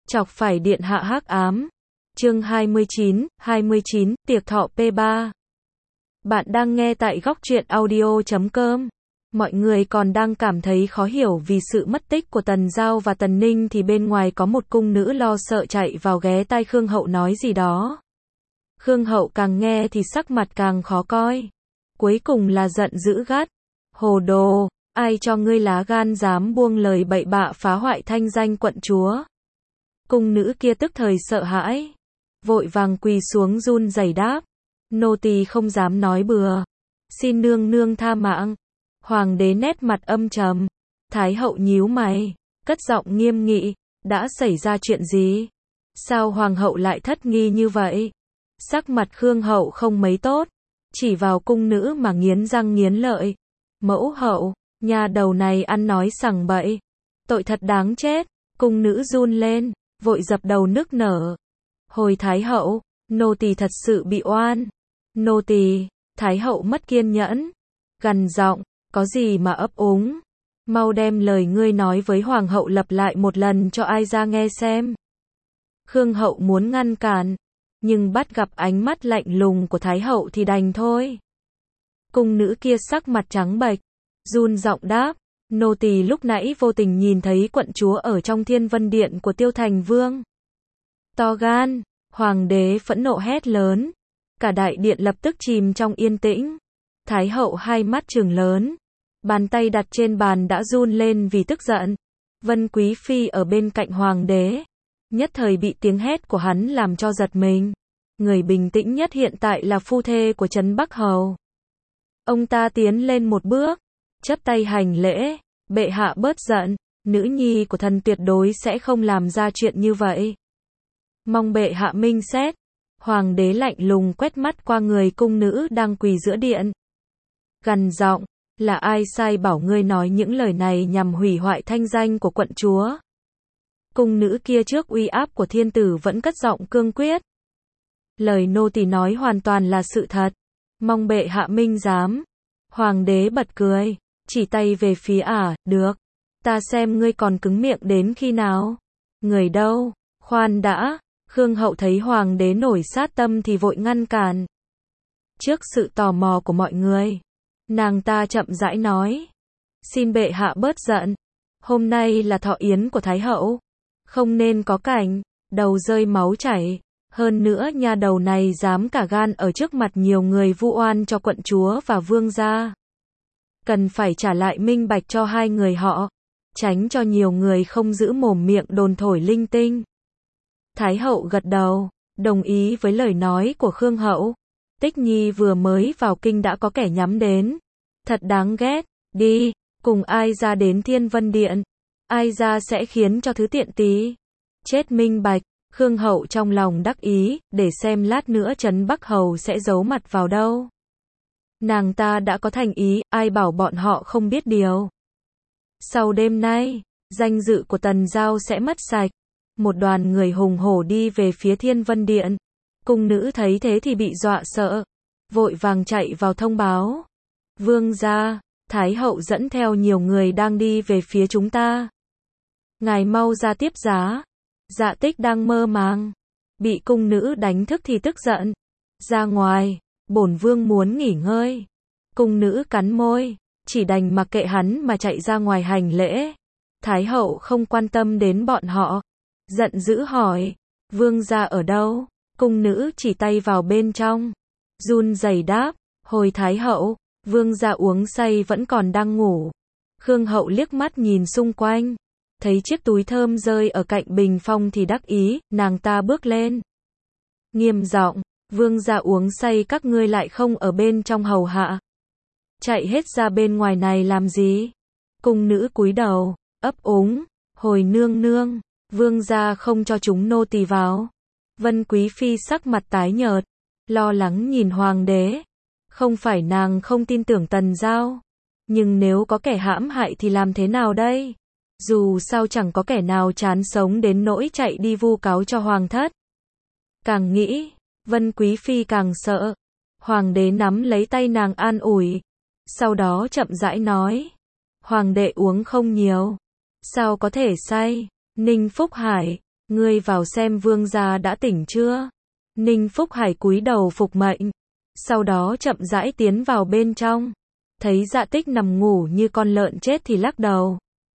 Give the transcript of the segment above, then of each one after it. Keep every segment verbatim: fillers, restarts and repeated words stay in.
Chọc phải điện hạ hắc ám. Chương hai mươi chín, hai mươi chín, tiệc thọ P ba. Bạn đang nghe tại góc truyện audio chấm com. Mọi người còn đang cảm thấy khó hiểu vì sự mất tích của Tần Giao và Tần Ninh thì bên ngoài có một cung nữ lo sợ chạy vào ghé tai Khương Hậu nói gì đó. Khương Hậu càng nghe thì sắc mặt càng khó coi. Cuối cùng là giận dữ gắt. Hồ đồ, ai cho ngươi lá gan dám buông lời bậy bạ phá hoại thanh danh quận chúa. Cung nữ kia tức thời sợ hãi, vội vàng quỳ xuống run rẩy đáp. Nô tỳ không dám nói bừa. Xin nương nương tha mạng. Hoàng đế nét mặt âm trầm. Thái hậu nhíu mày, cất giọng nghiêm nghị. Đã xảy ra chuyện gì? Sao hoàng hậu lại thất nghi như vậy? Sắc mặt Khương hậu không mấy tốt, chỉ vào cung nữ mà nghiến răng nghiến lợi. Mẫu hậu, nhà đầu này ăn nói sằng bậy. Tội thật đáng chết. Cung nữ run lên, vội dập đầu nức nở. Hồi Thái hậu, nô tỳ thật sự bị oan. Nô tỳ, Thái hậu mất kiên nhẫn, gằn giọng, có gì mà ấp úng. Mau đem lời ngươi nói với hoàng hậu lặp lại một lần cho ai ra nghe xem. Khương hậu muốn ngăn cản, nhưng bắt gặp ánh mắt lạnh lùng của Thái hậu thì đành thôi. Cung nữ kia sắc mặt trắng bệch, run giọng đáp, nô tỳ lúc nãy vô tình nhìn thấy quận chúa ở trong Thiên Vân Điện của Tiêu Thành Vương. To gan, hoàng đế phẫn nộ hét lớn. Cả đại điện lập tức chìm trong yên tĩnh. Thái hậu hai mắt trừng lớn, bàn tay đặt trên bàn đã run lên vì tức giận. Vân Quý Phi ở bên cạnh hoàng đế, nhất thời bị tiếng hét của hắn làm cho giật mình. Người bình tĩnh nhất hiện tại là phu thê của Trấn Bắc Hầu. Ông ta tiến lên một bước, chắp tay hành lễ, bệ hạ bớt giận, nữ nhi của thần tuyệt đối sẽ không làm ra chuyện như vậy. Mong bệ hạ minh xét. Hoàng đế lạnh lùng quét mắt qua người cung nữ đang quỳ giữa điện. Gằn giọng, là ai sai bảo ngươi nói những lời này nhằm hủy hoại thanh danh của quận chúa? Cung nữ kia trước uy áp của thiên tử vẫn cất giọng cương quyết. Lời nô tỳ nói hoàn toàn là sự thật. Mong bệ hạ minh giám. Hoàng đế bật cười, chỉ tay về phía ả, được. Ta xem ngươi còn cứng miệng đến khi nào? Người đâu? Khoan đã. Khương hậu thấy hoàng đế nổi sát tâm thì vội ngăn cản. Trước sự tò mò của mọi người, nàng ta chậm rãi nói. Xin bệ hạ bớt giận. Hôm nay là thọ yến của Thái hậu. Không nên có cảnh đầu rơi máu chảy. Hơn nữa nha đầu này dám cả gan ở trước mặt nhiều người vu oan cho quận chúa và vương gia. Cần phải trả lại minh bạch cho hai người họ, tránh cho nhiều người không giữ mồm miệng đồn thổi linh tinh. Thái hậu gật đầu, đồng ý với lời nói của Khương hậu. Tích Nhi vừa mới vào kinh đã có kẻ nhắm đến. Thật đáng ghét. Đi, cùng ai ra đến Thiên Vân Điện. Ai ra sẽ khiến cho thứ tiện tí chết minh bạch. Khương hậu trong lòng đắc ý, để xem lát nữa Trấn Bắc Hầu sẽ giấu mặt vào đâu. Nàng ta đã có thành ý, ai bảo bọn họ không biết điều. Sau đêm nay, danh dự của Tần Giao sẽ mất sạch. Một đoàn người hùng hổ đi về phía Thiên Vân Điện. Cung nữ thấy thế thì bị dọa sợ, vội vàng chạy vào thông báo. Vương gia, Thái hậu dẫn theo nhiều người đang đi về phía chúng ta. Ngài mau ra tiếp giá. Dạ Tích đang mơ màng, bị cung nữ đánh thức thì tức giận. Ra ngoài, bổn vương muốn nghỉ ngơi. Cung nữ cắn môi, chỉ đành mặc kệ hắn mà chạy ra ngoài hành lễ. Thái hậu không quan tâm đến bọn họ, giận dữ hỏi, vương gia ở đâu? Cung nữ chỉ tay vào bên trong, run rẩy đáp, hồi Thái hậu, vương gia uống say vẫn còn đang ngủ. Khương hậu liếc mắt nhìn xung quanh, thấy chiếc túi thơm rơi ở cạnh bình phong thì đắc ý, nàng ta bước lên. Nghiêm giọng, vương gia uống say các ngươi lại không ở bên trong hầu hạ. Chạy hết ra bên ngoài này làm gì? Cung nữ cúi đầu, ấp úng, hồi nương nương, vương gia không cho chúng nô tỳ vào. Vân Quý Phi sắc mặt tái nhợt, lo lắng nhìn hoàng đế. Không phải nàng không tin tưởng Tần Giao, nhưng nếu có kẻ hãm hại thì làm thế nào đây? Dù sao chẳng có kẻ nào chán sống đến nỗi chạy đi vu cáo cho hoàng thất. Càng nghĩ, Vân Quý Phi càng sợ. Hoàng đế nắm lấy tay nàng an ủi, sau đó chậm rãi nói, hoàng đệ uống không nhiều, sao có thể say? Ninh Phúc Hải, Ngươi vào xem vương gia đã tỉnh chưa? Ninh Phúc Hải cúi đầu phục mệnh. Sau đó chậm rãi tiến vào bên trong. Thấy Dạ Tích nằm ngủ như con lợn chết thì lắc đầu.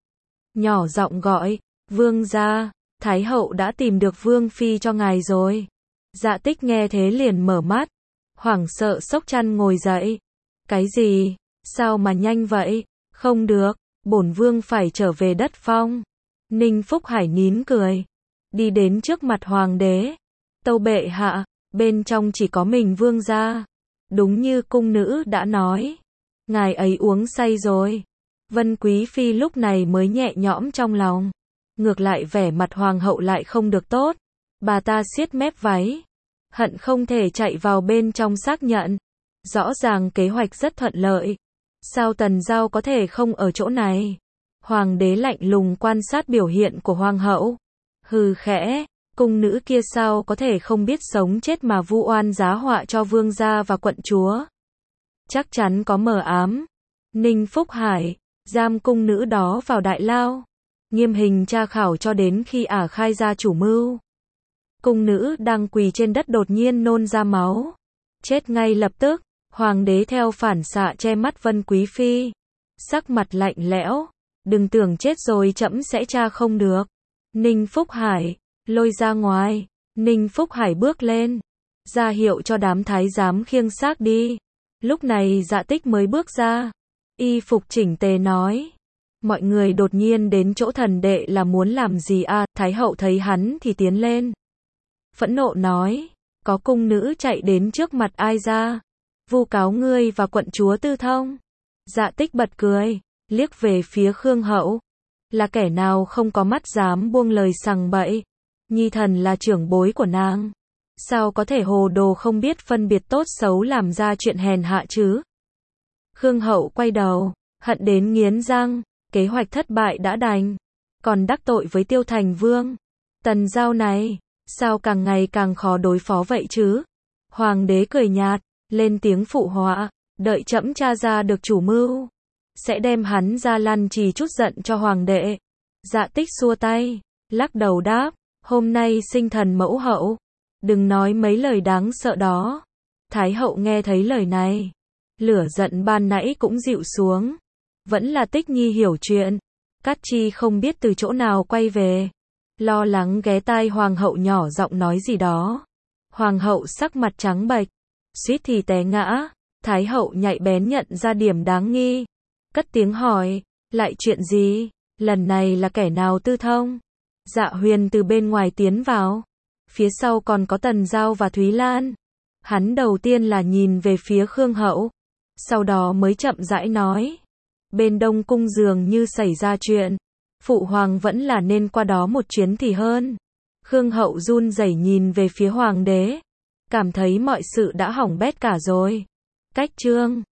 Nhỏ giọng gọi, vương gia, Thái hậu đã tìm được vương phi cho ngài rồi. Dạ Tích nghe thế liền mở mắt. Hoảng sợ sốc chăn ngồi dậy. Cái gì? Sao mà nhanh vậy? Không được, bổn vương phải trở về đất phong. Ninh Phúc Hải nín cười. Đi đến trước mặt hoàng đế. Tâu bệ hạ, bên trong chỉ có mình vương gia. Đúng như cung nữ đã nói. Ngài ấy uống say rồi. Vân Quý Phi lúc này mới nhẹ nhõm trong lòng. Ngược lại vẻ mặt hoàng hậu lại không được tốt. Bà ta siết mép váy. Hận không thể chạy vào bên trong xác nhận. Rõ ràng kế hoạch rất thuận lợi. Sao Tần Giao có thể không ở chỗ này? Hoàng đế lạnh lùng quan sát biểu hiện của hoàng hậu. Hừ khẽ, cung nữ kia sao có thể không biết sống chết mà vu oan giá họa cho vương gia và quận chúa. Chắc chắn có mờ ám. Ninh Phúc Hải, giam cung nữ đó vào đại lao. Nghiêm hình tra khảo cho đến khi ả khai ra chủ mưu. Cung nữ đang quỳ trên đất đột nhiên nôn ra máu. Chết ngay lập tức. Hoàng đế theo phản xạ che mắt Vân Quý Phi. Sắc mặt lạnh lẽo. Đừng tưởng chết rồi trẫm sẽ tra không được. Ninh Phúc Hải, lôi ra ngoài. Ninh Phúc Hải bước lên. Ra hiệu cho đám thái giám khiêng xác đi. Lúc này Dạ Tích mới bước ra. Y phục chỉnh tề nói. Mọi người đột nhiên đến chỗ thần đệ là muốn làm gì à? Thái hậu thấy hắn thì tiến lên. Phẫn nộ nói. Có cung nữ chạy đến trước mặt ai ra? Vu cáo ngươi và quận chúa Tư Thông. Dạ Tích bật cười, liếc về phía Khương Hậu. Là kẻ nào không có mắt dám buông lời sằng bậy. Nhi thần là trưởng bối của nàng. Sao có thể hồ đồ không biết phân biệt tốt xấu làm ra chuyện hèn hạ chứ? Khương Hậu quay đầu, hận đến nghiến răng. Kế hoạch thất bại đã đành. Còn đắc tội với Tiêu Thành Vương. Tần Giao này, sao càng ngày càng khó đối phó vậy chứ? Hoàng đế cười nhạt. Lên tiếng phụ họa, đợi trẫm tra ra được chủ mưu, sẽ đem hắn ra lăn trì chút giận cho hoàng đệ. Dạ Tích xua tay, lắc đầu đáp, hôm nay sinh thần mẫu hậu, đừng nói mấy lời đáng sợ đó. Thái hậu nghe thấy lời này, lửa giận ban nãy cũng dịu xuống, vẫn là Tích Nhi hiểu chuyện. Cát Chi không biết từ chỗ nào quay về, lo lắng ghé tai hoàng hậu nhỏ giọng nói gì đó. Hoàng hậu sắc mặt trắng bệch, suýt thì té ngã. Thái hậu nhạy bén nhận ra điểm đáng nghi, cất tiếng hỏi, lại chuyện gì? Lần này là kẻ nào? Tư Thông? Dạ Huyền từ bên ngoài tiến vào, phía sau còn có Tần Giao và Thúy Lan. Hắn đầu tiên là nhìn về phía Khương Hậu, sau đó mới chậm rãi nói, bên Đông Cung dường như xảy ra chuyện, phụ hoàng vẫn là nên qua đó một chuyến thì hơn. Khương Hậu run rẩy nhìn về phía hoàng đế, cảm thấy mọi sự đã hỏng bét cả rồi. Cách chương